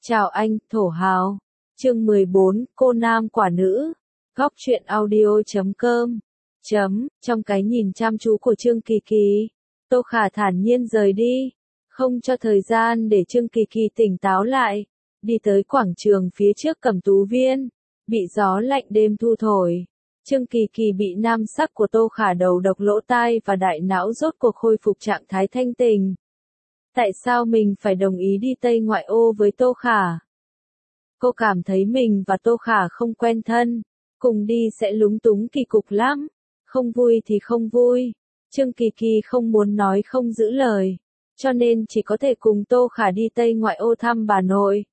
Chào anh, thổ hào. Chương 14, cô nam quả nữ. Góc truyện audio.com. Trong cái nhìn chăm chú của Trương Kỳ Kỳ, Tô Khả thản nhiên rời đi, không cho thời gian để Trương Kỳ Kỳ tỉnh táo lại, đi tới quảng trường phía trước Cẩm Tú Viên, bị gió lạnh đêm thu thổi. Trương Kỳ Kỳ bị nam sắc của Tô Khả đầu độc lỗ tai và đại não rốt cuộc khôi phục trạng thái thanh tình. Tại sao mình phải đồng ý đi Tây ngoại ô với Tô Khả? Cô cảm thấy mình và Tô Khả không quen thân, cùng đi sẽ lúng túng kỳ cục lắm, không vui thì không vui. Trương Kỳ Kỳ không muốn nói không giữ lời, cho nên chỉ có thể cùng Tô Khả đi Tây ngoại ô thăm bà nội.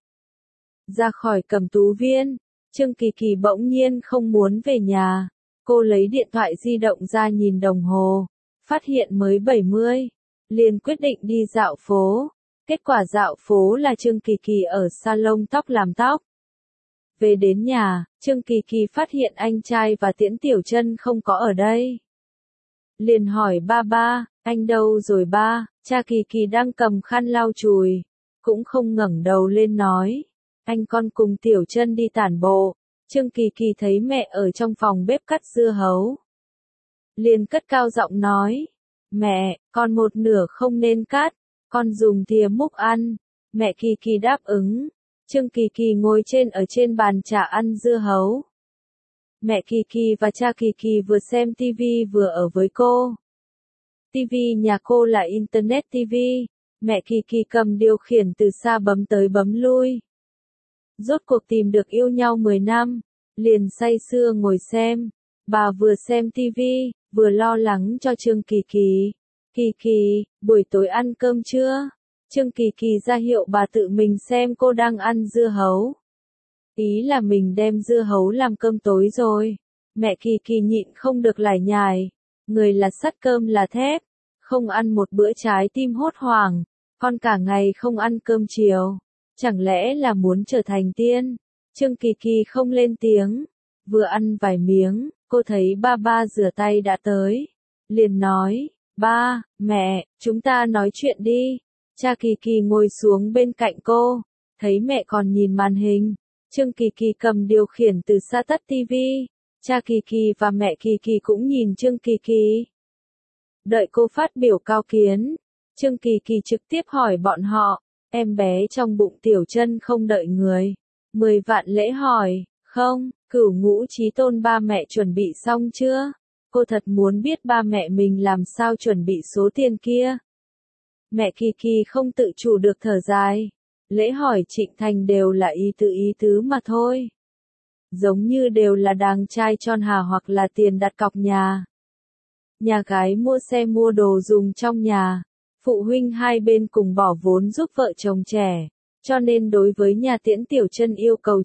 Ra khỏi Cẩm Tú Viên, Trương Kỳ Kỳ bỗng nhiên không muốn về nhà. Cô lấy điện thoại di động ra nhìn đồng hồ, phát hiện mới 70, liền quyết định đi dạo phố. Kết quả dạo phố là Trương Kỳ Kỳ ở salon tóc làm tóc. Về đến nhà, Trương Kỳ Kỳ phát hiện anh trai và Tiễn Tiểu Chân không có ở đây. Liền hỏi ba, anh đâu rồi ba? Cha Kỳ Kỳ đang cầm khăn lau chùi, cũng không ngẩng đầu lên nói, anh con cùng Tiểu Chân đi tản bộ. Trương Kỳ Kỳ thấy mẹ ở trong phòng bếp cắt dưa hấu, liền cất cao giọng nói, mẹ, con một nửa không nên cắt, con dùng thìa múc ăn. Mẹ Kỳ Kỳ đáp ứng. Trương Kỳ Kỳ ngồi ở trên bàn trà ăn dưa hấu. Mẹ Kỳ Kỳ và cha Kỳ Kỳ vừa xem tivi vừa ở với cô. Tivi nhà cô là Internet TV, mẹ Kỳ Kỳ cầm điều khiển từ xa bấm tới bấm lui. Rốt cuộc tìm được yêu nhau 10 năm, liền say sưa ngồi xem. Bà vừa xem tivi, vừa lo lắng cho Trương Kỳ Kỳ. Kỳ Kỳ, buổi tối ăn cơm chưa? Trương Kỳ Kỳ ra hiệu bà tự mình xem cô đang ăn dưa hấu. Ý là mình đem dưa hấu làm cơm tối rồi. Mẹ Kỳ Kỳ nhịn không được lải nhải. Người là sắt cơm là thép. Không ăn một bữa trái tim hốt hoảng. Con cả ngày không ăn cơm chiều. Chẳng lẽ là muốn trở thành tiên? Trương Kỳ Kỳ không lên tiếng. Vừa ăn vài miếng, cô thấy ba rửa tay đã tới. Liền nói, ba, mẹ, chúng ta nói chuyện đi. Cha Kỳ Kỳ ngồi xuống bên cạnh cô, thấy mẹ còn nhìn màn hình. Trương Kỳ Kỳ cầm điều khiển từ xa tắt tivi. Cha Kỳ Kỳ và mẹ Kỳ Kỳ cũng nhìn Trương Kỳ Kỳ. Đợi cô phát biểu cao kiến, Trương Kỳ Kỳ trực tiếp hỏi bọn họ, em bé trong bụng Tiểu Chân không đợi người. 10 vạn lễ hỏi, không, Cửu Ngũ Chí Tôn ba mẹ chuẩn bị xong chưa? Cô thật muốn biết ba mẹ mình làm sao chuẩn bị số tiền kia. Mẹ Kỳ Kỳ không tự chủ được thở dài. Lễ hỏi Trịnh Thành đều là ý tứ mà thôi. Giống như đều là đàng trai tròn hà hoặc là tiền đặt cọc nhà. Nhà gái mua xe mua đồ dùng trong nhà. Phụ huynh hai bên cùng bỏ vốn giúp vợ chồng trẻ. Cho nên đối với nhà Tiễn Tiểu Chân yêu cầu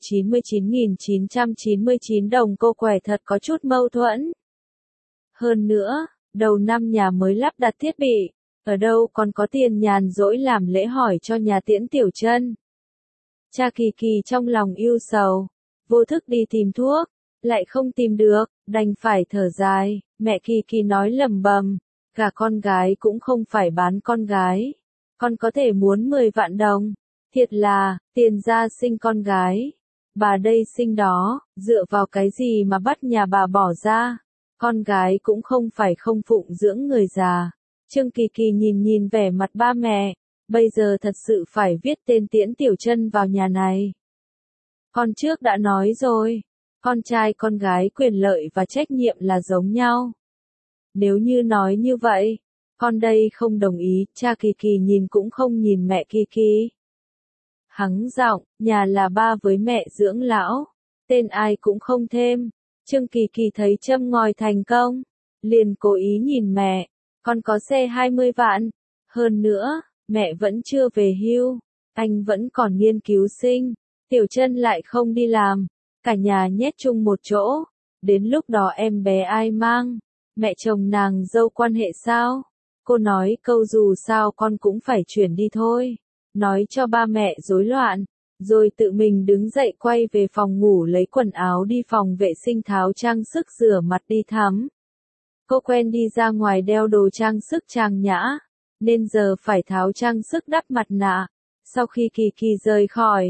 99.999 đồng cô quẻ thật có chút mâu thuẫn. Hơn nữa, đầu năm nhà mới lắp đặt thiết bị. Ở đâu còn có tiền nhàn rỗi làm lễ hỏi cho nhà Tiễn Tiểu Chân. Cha Kỳ Kỳ trong lòng ưu sầu, vô thức đi tìm thuốc, lại không tìm được, đành phải thở dài. Mẹ Kỳ Kỳ nói lẩm bẩm, cả con gái cũng không phải bán con gái. Con có thể muốn 10 vạn đồng, thiệt là, tiền ra sinh con gái. Bà đây sinh đó, dựa vào cái gì mà bắt nhà bà bỏ ra, con gái cũng không phải không phụng dưỡng người già. Trương Kỳ Kỳ nhìn vẻ mặt ba mẹ, bây giờ thật sự phải viết tên Tiễn Tiểu Chân vào nhà này. Con trước đã nói rồi, con trai con gái quyền lợi và trách nhiệm là giống nhau. Nếu như nói như vậy, con đây không đồng ý. Cha Kỳ Kỳ nhìn cũng không nhìn mẹ Kỳ Kỳ. Hắng giọng, nhà là ba với mẹ dưỡng lão, tên ai cũng không thêm. Trương Kỳ Kỳ thấy châm ngòi thành công, liền cố ý nhìn mẹ. Con có xe 20 vạn. Hơn nữa, mẹ vẫn chưa về hưu. Anh vẫn còn nghiên cứu sinh. Tiểu Chân lại không đi làm. Cả nhà nhét chung một chỗ. Đến lúc đó em bé ai mang? Mẹ chồng nàng dâu quan hệ sao? Cô nói câu dù sao con cũng phải chuyển đi thôi. Nói cho ba mẹ rối loạn. Rồi tự mình đứng dậy quay về phòng ngủ lấy quần áo đi phòng vệ sinh tháo trang sức rửa mặt đi tắm. Cô quen đi ra ngoài đeo đồ trang sức trang nhã, nên giờ phải tháo trang sức đắp mặt nạ. Sau khi Kỳ Kỳ rời khỏi,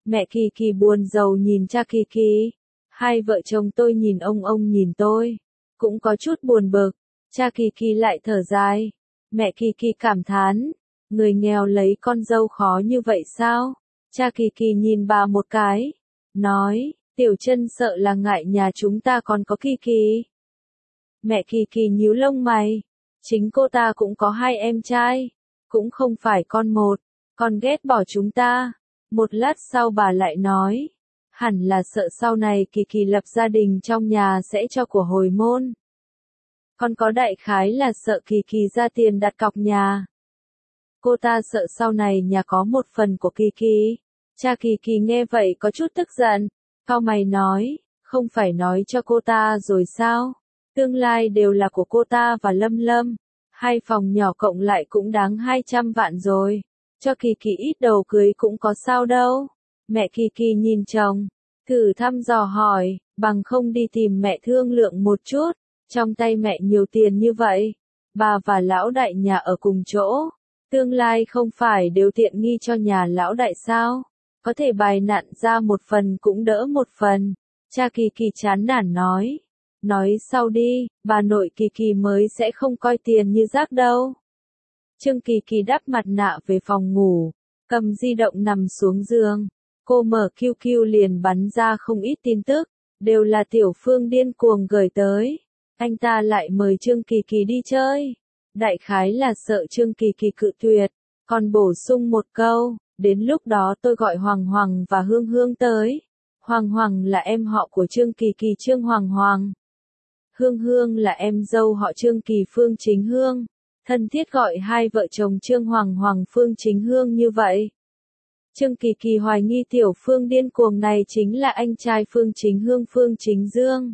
Mẹ Kỳ Kỳ buồn rầu nhìn cha Kỳ Kỳ. Hai vợ chồng tôi nhìn ông nhìn tôi. Cũng có chút buồn bực. Cha Kỳ Kỳ lại thở dài. Mẹ Kỳ Kỳ cảm thán. Người nghèo lấy con dâu khó như vậy sao? Cha Kỳ Kỳ nhìn bà một cái. Nói, Tiểu Chân sợ là ngại nhà chúng ta còn có Kỳ Kỳ. Mẹ Kỳ Kỳ nhíu lông mày. Chính cô ta cũng có hai em trai. Cũng không phải con một. Con ghét bỏ chúng ta. Một lát sau bà lại nói. Hẳn là sợ sau này Kỳ Kỳ lập gia đình trong nhà sẽ cho của hồi môn. Con có đại khái là sợ Kỳ Kỳ ra tiền đặt cọc nhà. Cô ta sợ sau này nhà có một phần của Kỳ Kỳ. Cha Kỳ Kỳ nghe vậy có chút tức giận. Cau mày nói, không phải nói cho cô ta rồi sao? Tương lai đều là của cô ta và Lâm Lâm. Hai phòng nhỏ cộng lại cũng đáng 200 vạn rồi. Cho Kỳ Kỳ ít đầu cưới cũng có sao đâu. Mẹ Kỳ Kỳ nhìn chồng, thử thăm dò hỏi, bằng không đi tìm mẹ thương lượng một chút. Trong tay mẹ nhiều tiền như vậy. Bà và lão đại nhà ở cùng chỗ. Tương lai không phải đều tiện nghi cho nhà lão đại sao? Có thể bài nạn ra một phần cũng đỡ một phần. Cha Kỳ Kỳ chán nản nói. Nói sau đi, bà nội Kỳ Kỳ mới sẽ không coi tiền như rác đâu. Trương Kỳ Kỳ đắp mặt nạ về phòng ngủ, cầm di động nằm xuống giường. Cô mở QQ liền bắn ra không ít tin tức, đều là Tiểu Phương điên cuồng gửi tới. Anh ta lại mời Trương Kỳ Kỳ đi chơi. Đại khái là sợ Trương Kỳ Kỳ cự tuyệt, còn bổ sung một câu, đến lúc đó tôi gọi Hoàng Hoàng và Hương Hương tới. Hoàng Hoàng là em họ của Trương Kỳ Kỳ Trương Hoàng Hoàng. Hương Hương là em dâu họ Trương Kỳ Phương Chính Hương. Thân thiết gọi hai vợ chồng Trương Hoàng Hoàng Phương Chính Hương như vậy. Trương Kỳ Kỳ hoài nghi Tiểu Phương điên cuồng này chính là anh trai Phương Chính Hương Phương Chính Dương.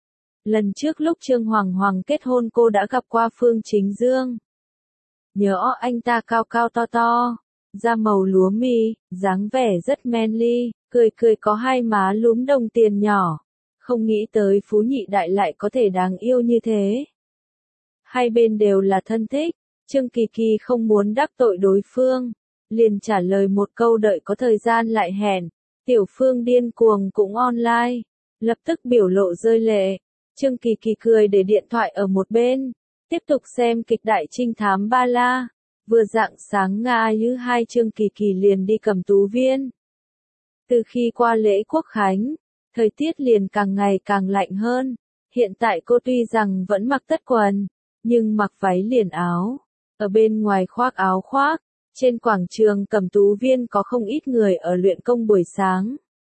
Lần trước lúc Trương Hoàng Hoàng kết hôn cô đã gặp qua Phương Chính Dương. Nhớ anh ta cao cao to to, da màu lúa mì, dáng vẻ rất manly, cười cười có hai má lúm đồng tiền nhỏ. Không nghĩ tới Phú Nhị Đại lại có thể đáng yêu như thế. Hai bên đều là thân thích, Trương Kỳ Kỳ không muốn đắc tội đối phương, liền trả lời một câu đợi có thời gian lại hẹn. Tiểu Phương điên cuồng cũng online, lập tức biểu lộ rơi lệ. Trương Kỳ Kỳ cười để điện thoại ở một bên, tiếp tục xem kịch Đại Trinh Thám Ba La. Vừa rạng sáng Nga Như hai Trương Kỳ Kỳ liền đi Cẩm Tú Viên. Từ khi qua lễ Quốc Khánh, thời tiết liền càng ngày càng lạnh hơn. Hiện tại cô tuy rằng vẫn mặc tất quần, nhưng mặc váy liền áo, ở bên ngoài khoác áo khoác. Trên quảng trường Cẩm Tú Viên có không ít người ở luyện công buổi sáng.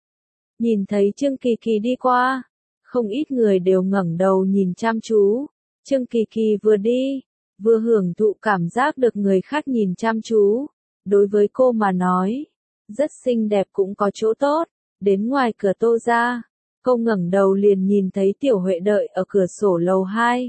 Nhìn thấy Trương Kỳ Kỳ đi qua, không ít người đều ngẩng đầu nhìn chăm chú. Trương Kỳ Kỳ vừa đi, vừa hưởng thụ cảm giác được người khác nhìn chăm chú. Đối với cô mà nói, rất xinh đẹp cũng có chỗ tốt. Đến ngoài cửa Tô ra, cô ngẩng đầu liền nhìn thấy Tiểu Huệ đợi ở cửa sổ lầu 2.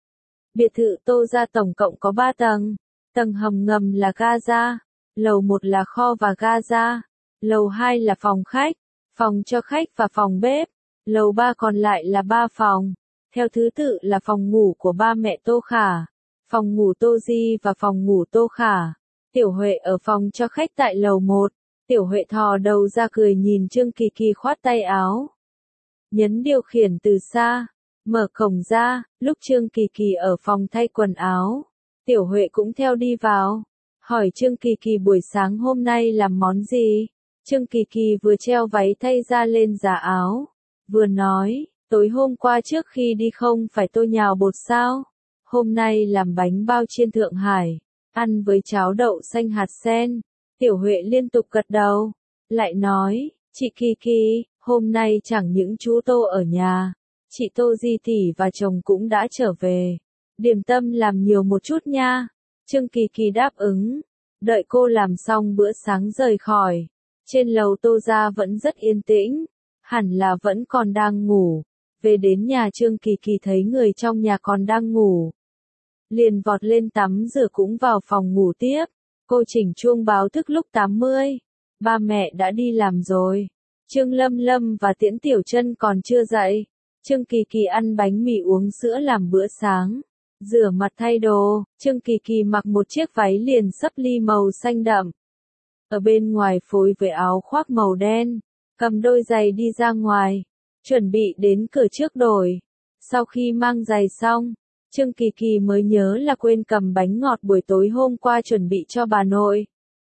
Biệt thự Tô ra tổng cộng có 3 tầng. Tầng hầm ngầm là ga, lầu 1 là kho và ga, lầu 2 là phòng khách, phòng cho khách và phòng bếp, lầu 3 còn lại là 3 phòng. Theo thứ tự là phòng ngủ của ba mẹ Tô Khả, phòng ngủ Tô Di và phòng ngủ Tô Khả. Tiểu Huệ ở phòng cho khách tại lầu 1. Tiểu Huệ thò đầu ra cười nhìn Trương Kỳ Kỳ khoát tay áo. Nhấn điều khiển từ xa, mở cổng ra, lúc Trương Kỳ Kỳ ở phòng thay quần áo. Tiểu Huệ cũng theo đi vào, hỏi Trương Kỳ Kỳ buổi sáng hôm nay làm món gì. Trương Kỳ Kỳ vừa treo váy thay ra lên giá áo, vừa nói, tối hôm qua trước khi đi không phải tôi nhào bột sao, hôm nay làm bánh bao chiên Thượng Hải, ăn với cháo đậu xanh hạt sen. Tiểu Huệ liên tục gật đầu, lại nói, chị Kỳ Kỳ, hôm nay chẳng những chú Tô ở nhà, chị Tô Di tỷ và chồng cũng đã trở về. Điểm tâm làm nhiều một chút nha. Trương Kỳ Kỳ đáp ứng. Đợi cô làm xong bữa sáng rời khỏi. Trên lầu Tô ra vẫn rất yên tĩnh. Hẳn là vẫn còn đang ngủ. Về đến nhà Trương Kỳ Kỳ thấy người trong nhà còn đang ngủ. Liền vọt lên tắm rửa cũng vào phòng ngủ tiếp. Cô chỉnh chuông báo thức lúc 80. Ba mẹ đã đi làm rồi. Trương Lâm Lâm và Tiễn Tiểu Chân còn chưa dậy. Trương Kỳ Kỳ ăn bánh mì uống sữa làm bữa sáng. Rửa mặt thay đồ, Trương Kỳ Kỳ mặc một chiếc váy liền sấp ly màu xanh đậm. ở bên ngoài phối với áo khoác màu đen, cầm đôi giày đi ra ngoài, chuẩn bị đến cửa trước đổi. Sau khi mang giày xong, Trương Kỳ Kỳ mới nhớ là quên cầm bánh ngọt buổi tối hôm qua chuẩn bị cho bà nội.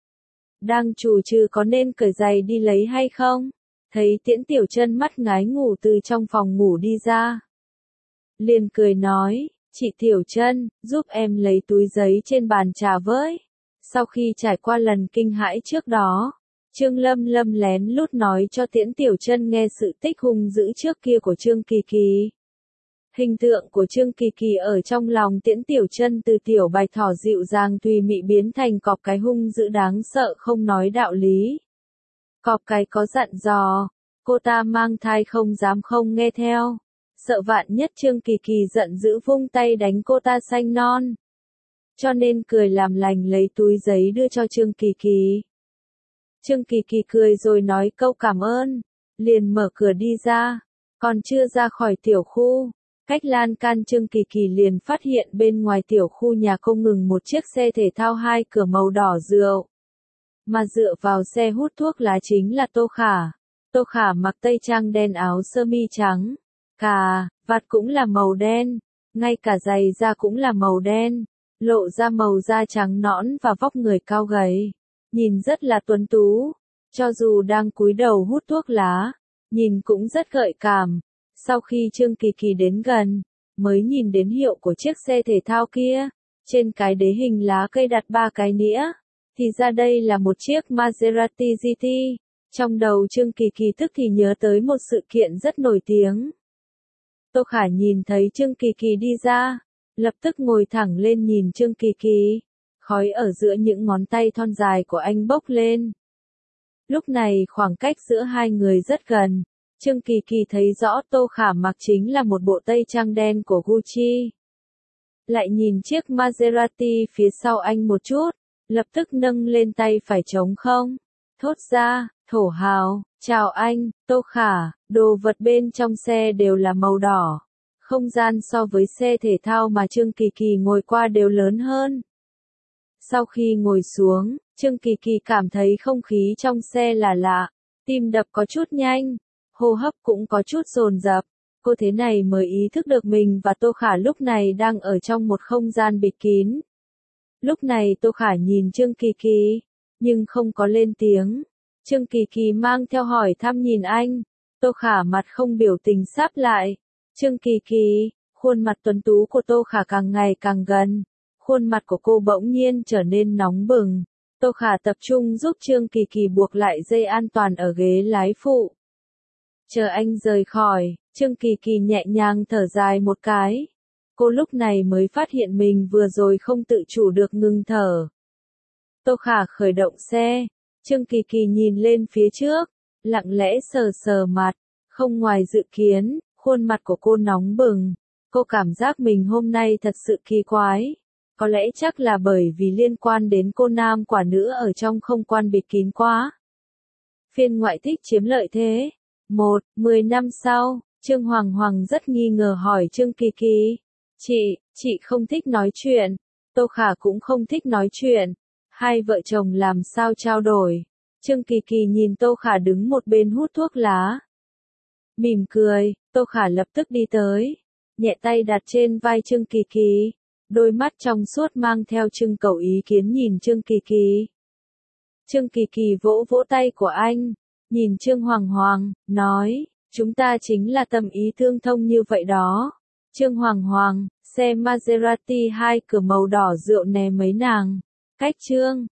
Đang chù chừ có nên cởi giày đi lấy hay không? Thấy Tiễn Tiểu Chân mắt ngái ngủ từ trong phòng ngủ đi ra. Liền cười nói, chị Tiểu Chân, giúp em lấy túi giấy trên bàn trà với. Sau khi trải qua lần kinh hãi trước đó, Trương Lâm Lâm lén lút nói cho Tiễn Tiểu Chân nghe sự tích hung dữ trước kia của Trương Kỳ Kỳ. Hình tượng của Trương Kỳ Kỳ ở trong lòng Tiễn Tiểu Chân từ tiểu bạch thỏ dịu dàng tùy mị biến thành cọp cái hung dữ đáng sợ không nói đạo lý. Cọp cái có dặn dò, cô ta mang thai không dám không nghe theo. Sợ vạn nhất Trương Kỳ Kỳ giận dữ vung tay đánh cô ta xanh non. Cho nên cười làm lành lấy túi giấy đưa cho Trương Kỳ Kỳ. Trương Kỳ Kỳ cười rồi nói câu cảm ơn, liền mở cửa đi ra, còn chưa ra khỏi tiểu khu. Cách lan can Trương Kỳ Kỳ liền phát hiện bên ngoài tiểu khu nhà cô ngừng một chiếc xe thể thao 2 cửa màu đỏ rượu. Mà dựa vào xe hút thuốc lá chính là Tô Khả. Tô Khả mặc tây trang đen áo sơ mi trắng. Cà, vạt cũng là màu đen. Ngay cả giày da cũng là màu đen. Lộ ra màu da trắng nõn và vóc người cao gầy. Nhìn rất là tuấn tú. Cho dù đang cúi đầu hút thuốc lá, nhìn cũng rất gợi cảm. Sau khi Trương Kỳ Kỳ đến gần, mới nhìn đến hiệu của chiếc xe thể thao kia, trên cái đế hình lá cây đặt 3 cái nĩa, thì ra đây là một chiếc Maserati GT. Trong đầu Trương Kỳ Kỳ tức thì nhớ tới một sự kiện rất nổi tiếng. Tô Khả nhìn thấy Trương Kỳ Kỳ đi ra, lập tức ngồi thẳng lên nhìn Trương Kỳ Kỳ, khói ở giữa những ngón tay thon dài của anh bốc lên. Lúc này khoảng cách giữa hai người rất gần. Trương Kỳ Kỳ thấy rõ Tô Khả mặc chính là một bộ tây trang đen của Gucci. Lại nhìn chiếc Maserati phía sau anh một chút, lập tức nâng lên tay phải trống không. Thốt ra, thổ hào, chào anh, Tô Khả, đồ vật bên trong xe đều là màu đỏ. Không gian so với xe thể thao mà Trương Kỳ Kỳ ngồi qua đều lớn hơn. Sau khi ngồi xuống, Trương Kỳ Kỳ cảm thấy không khí trong xe là lạ, tim đập có chút nhanh. Hô hấp cũng có chút dồn dập, cô thế này mới ý thức được mình và Tô Khả lúc này đang ở trong một không gian bịt kín. Lúc này Tô Khả nhìn Trương Kỳ Kỳ, nhưng không có lên tiếng. Trương Kỳ Kỳ mang theo hỏi thăm nhìn anh, Tô Khả mặt không biểu tình sáp lại. Trương Kỳ Kỳ, khuôn mặt tuấn tú của Tô Khả càng ngày càng gần, khuôn mặt của cô bỗng nhiên trở nên nóng bừng. Tô Khả tập trung giúp Trương Kỳ Kỳ buộc lại dây an toàn ở ghế lái phụ. Chờ anh rời khỏi, Trương Kỳ Kỳ nhẹ nhàng thở dài một cái. Cô lúc này mới phát hiện mình vừa rồi không tự chủ được ngừng thở. Tô Khả khởi động xe, Trương Kỳ Kỳ nhìn lên phía trước, lặng lẽ sờ sờ mặt, không ngoài dự kiến, khuôn mặt của cô nóng bừng. Cô cảm giác mình hôm nay thật sự kỳ quái. Có lẽ chắc là bởi vì liên quan đến cô nam quả nữ ở trong không gian bịt kín quá. Phiên ngoại thích chiếm lợi thế. 10 năm sau, Trương Hoàng Hoàng rất nghi ngờ hỏi Trương Kỳ Kỳ. Chị không thích nói chuyện. Tô Khả cũng không thích nói chuyện. Hai vợ chồng làm sao trao đổi. Trương Kỳ Kỳ nhìn Tô Khả đứng một bên hút thuốc lá. Mỉm cười, Tô Khả lập tức đi tới. Nhẹ tay đặt trên vai Trương Kỳ Kỳ. Đôi mắt trong suốt mang theo trưng cầu ý kiến nhìn Trương Kỳ Kỳ. Trương Kỳ Kỳ vỗ vỗ tay của anh. Nhìn Trương Hoàng Hoàng, nói, chúng ta chính là tâm ý tương thông như vậy đó. Trương Hoàng Hoàng, xe Maserati 2 cửa màu đỏ rượu nè mấy nàng. Cách Trương